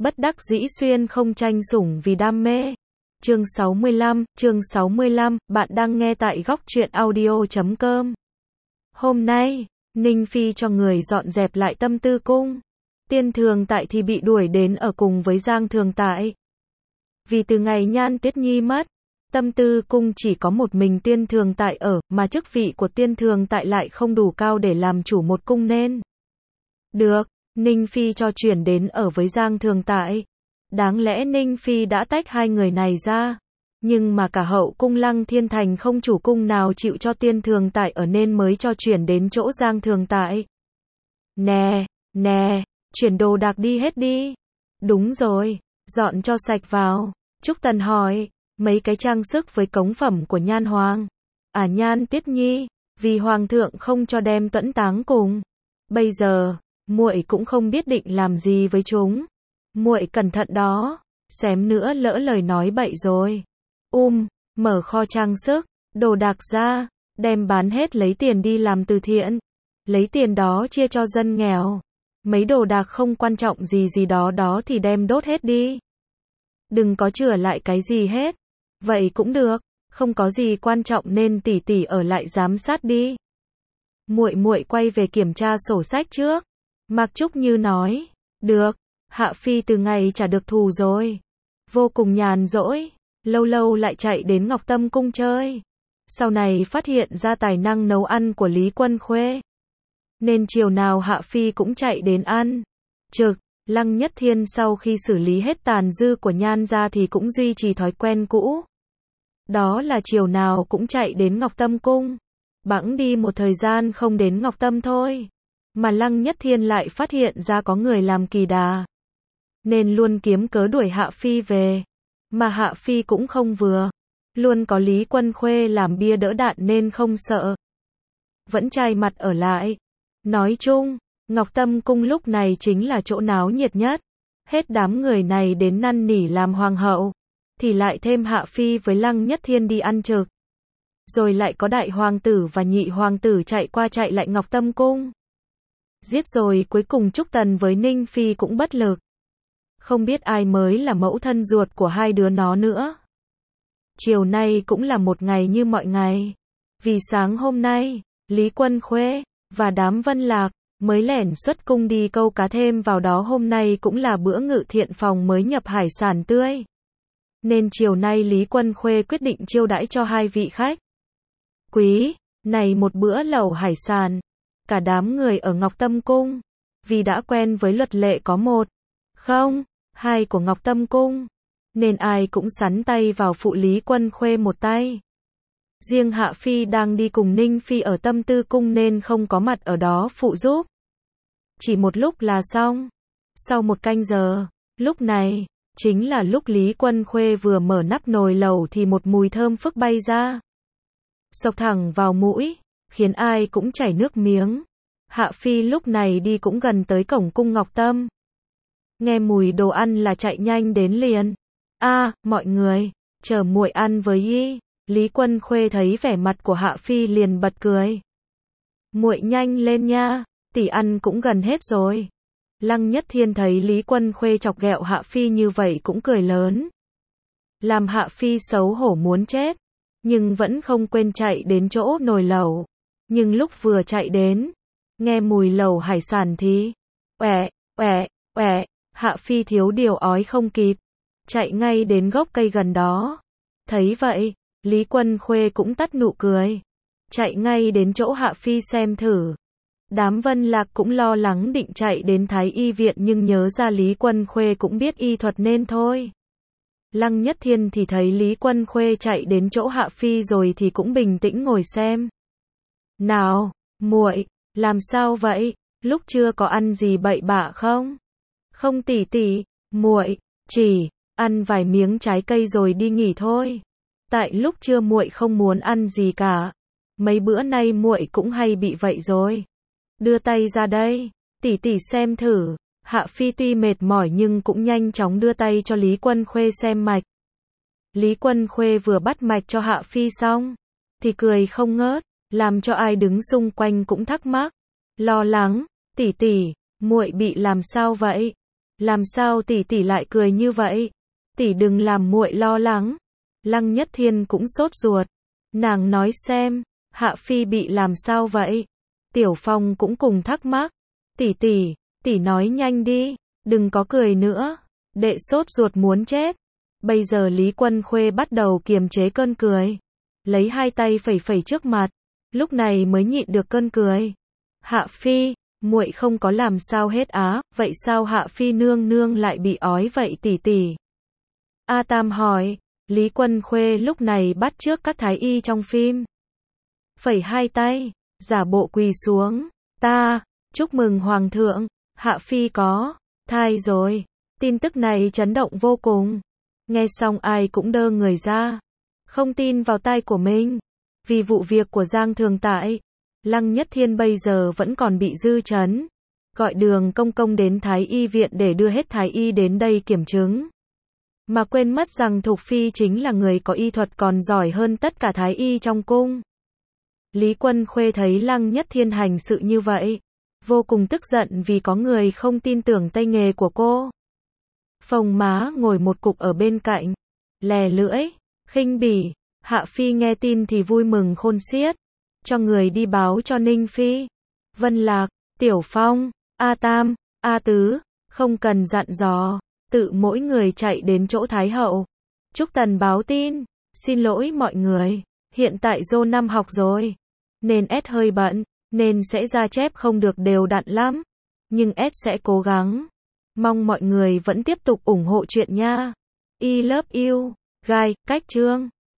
Bất đắc dĩ xuyên không tranh sủng vì đam mê. Chương 65, bạn đang nghe tại góc truyện audio.com. Hôm nay, Ninh Phi cho người dọn dẹp lại Tâm Tư Cung. Tiên Thường Tại thì bị đuổi đến ở cùng với Giang Thường Tại. Vì từ ngày Nhan Tiết Nhi mất, Tâm Tư Cung chỉ có một mình Tiên Thường Tại ở, mà chức vị của Tiên Thường Tại lại không đủ cao để làm chủ một cung nên. Được, Ninh Phi cho chuyển đến ở với Giang Thường Tại. Đáng lẽ Ninh Phi đã tách hai người này ra. Nhưng mà cả hậu cung Lăng Thiên Thành không chủ cung nào chịu cho Tiên Thường Tại ở nên mới cho chuyển đến chỗ Giang Thường Tại. Nè, chuyển đồ đạc đi hết đi. Đúng rồi, dọn cho sạch vào. Trúc Tần hỏi, mấy cái trang sức với cống phẩm của Nhan Hoàng. À Nhan Tiết Nhi, vì Hoàng thượng không cho đem tuẫn táng cùng. Bây giờ, muội cũng không biết định làm gì với chúng. Muội cẩn thận đó, xém nữa lỡ lời nói bậy rồi. Mở kho trang sức, đồ đạc ra, đem bán hết lấy tiền đi làm từ thiện. Lấy tiền đó chia cho dân nghèo. Mấy đồ đạc không quan trọng gì đó thì đem đốt hết đi. Đừng có chừa lại cái gì hết. Vậy cũng được, không có gì quan trọng nên tỷ tỷ ở lại giám sát đi. Muội quay về kiểm tra sổ sách trước. Mạc Trúc Như nói, được, Hạ Phi từ ngày trả được thù rồi. Vô cùng nhàn rỗi, lâu lâu lại chạy đến Ngọc Tâm Cung chơi. Sau này phát hiện ra tài năng nấu ăn của Lý Quân Khuê. Nên chiều nào Hạ Phi cũng chạy đến ăn. Trực, Lăng Nhất Thiên sau khi xử lý hết tàn dư của Nhan ra thì cũng duy trì thói quen cũ. Đó là chiều nào cũng chạy đến Ngọc Tâm Cung. Bẵng đi một thời gian không đến Ngọc Tâm thôi. Mà Lăng Nhất Thiên lại phát hiện ra có người làm kỳ đà. Nên luôn kiếm cớ đuổi Hạ Phi về. Mà Hạ Phi cũng không vừa. Luôn có Lý Quân Khuê làm bia đỡ đạn nên không sợ. Vẫn chai mặt ở lại. Nói chung, Ngọc Tâm Cung lúc này chính là chỗ náo nhiệt nhất. Hết đám người này đến năn nỉ làm hoàng hậu. Thì lại thêm Hạ Phi với Lăng Nhất Thiên đi ăn trực. Rồi lại có đại hoàng tử và nhị hoàng tử chạy qua chạy lại Ngọc Tâm Cung. Giết rồi cuối cùng Trúc Tần với Ninh Phi cũng bất lực. Không biết ai mới là mẫu thân ruột của hai đứa nó nữa. Chiều nay cũng là một ngày như mọi ngày. Vì sáng hôm nay, Lý Quân Khuê và đám Vân Lạc mới lẻn xuất cung đi câu cá, thêm vào đó hôm nay cũng là bữa Ngự Thiện Phòng mới nhập hải sản tươi. Nên chiều nay Lý Quân Khuê quyết định chiêu đãi cho hai vị khách quý này một bữa lẩu hải sản. Cả đám người ở Ngọc Tâm Cung, vì đã quen với luật lệ có một, không, hai của Ngọc Tâm Cung, nên ai cũng sắn tay vào phụ Lý Quân Khuê một tay. Riêng Hạ Phi đang đi cùng Ninh Phi ở Tâm Tư Cung nên không có mặt ở đó phụ giúp. Chỉ một lúc là xong. Sau một canh giờ, lúc này, chính là lúc Lý Quân Khuê vừa mở nắp nồi lẩu thì một mùi thơm phức bay ra. Xộc thẳng vào mũi, khiến ai cũng chảy nước miếng. Hạ Phi lúc này đi cũng gần tới cổng cung Ngọc Tâm. Nghe mùi đồ ăn là chạy nhanh đến liền. Mọi người, chờ muội ăn với y. Lý Quân Khuê thấy vẻ mặt của Hạ Phi liền bật cười. Muội nhanh lên nha, tỷ ăn cũng gần hết rồi. Lăng Nhất Thiên thấy Lý Quân Khuê chọc ghẹo Hạ Phi như vậy cũng cười lớn. Làm Hạ Phi xấu hổ muốn chết. Nhưng vẫn không quên chạy đến chỗ nồi lẩu. Nhưng lúc vừa chạy đến, nghe mùi lẩu hải sản thì Hạ Phi thiếu điều ói không kịp, chạy ngay đến gốc cây gần đó. Thấy vậy, Lý Quân Khuê cũng tắt nụ cười, chạy ngay đến chỗ Hạ Phi xem thử. Đám Vân Lạc cũng lo lắng định chạy đến Thái Y viện nhưng nhớ ra Lý Quân Khuê cũng biết y thuật nên thôi. Lăng Nhất Thiên thì thấy Lý Quân Khuê chạy đến chỗ Hạ Phi rồi thì cũng bình tĩnh ngồi xem. Nào, muội, làm sao vậy? Lúc chưa có ăn gì bậy bạ không? Không tỷ, muội chỉ ăn vài miếng trái cây rồi đi nghỉ thôi. Tại lúc trưa muội không muốn ăn gì cả. Mấy bữa nay muội cũng hay bị vậy rồi. Đưa tay ra đây, tỷ xem thử. Hạ Phi tuy mệt mỏi nhưng cũng nhanh chóng đưa tay cho Lý Quân Khuê xem mạch. Lý Quân Khuê vừa bắt mạch cho Hạ Phi xong, thì cười không ngớt, làm cho ai đứng xung quanh cũng thắc mắc, lo lắng, tỷ, muội bị làm sao vậy? Làm sao tỷ tỷ lại cười như vậy? Tỷ đừng làm muội lo lắng. Lăng Nhất Thiên cũng sốt ruột. Nàng nói xem, Hạ Phi bị làm sao vậy? Tiểu Phong cũng cùng thắc mắc. Tỷ tỷ nói nhanh đi, đừng có cười nữa. Đệ sốt ruột muốn chết. Bây giờ Lý Quân Khuê bắt đầu kiềm chế cơn cười. Lấy hai tay phẩy phẩy trước mặt. Lúc này mới nhịn được cơn cười. Hạ Phi, muội không có làm sao hết á, vậy sao Hạ Phi nương nương lại bị ói vậy tỷ tỷ? A Tam hỏi. Lý Quân Khuê lúc này bắt chước các thái y trong phim. Phẩy hai tay, giả bộ quỳ xuống. Chúc mừng Hoàng thượng, Hạ Phi có thai rồi. Tin tức này chấn động vô cùng. Nghe xong ai cũng đơ người ra. Không tin vào tai của mình. Vì vụ việc của Giang Thường Tại, Lăng Nhất Thiên bây giờ vẫn còn bị dư chấn. Gọi Đường Công Công đến Thái y viện để đưa hết Thái y đến đây kiểm chứng. Mà quên mất rằng Thục Phi chính là người có y thuật còn giỏi hơn tất cả Thái y trong cung. Lý Quân Khuê thấy Lăng Nhất Thiên hành sự như vậy, vô cùng tức giận vì có người không tin tưởng tay nghề của cô. Phồng má ngồi một cục ở bên cạnh, lè lưỡi, khinh bỉ. Hạ Phi nghe tin thì vui mừng khôn xiết, cho người đi báo cho Ninh Phi, Vân Lạc, Tiểu Phong, A Tam, A Tứ, không cần dặn dò, tự mỗi người chạy đến chỗ Thái Hậu. Trúc Tần báo tin, xin lỗi mọi người, hiện tại Dô năm học rồi, nên S hơi bận, nên sẽ ra chép không được đều đặn lắm, nhưng S sẽ cố gắng. Mong mọi người vẫn tiếp tục ủng hộ chuyện nha. I love you, guys, cách chương.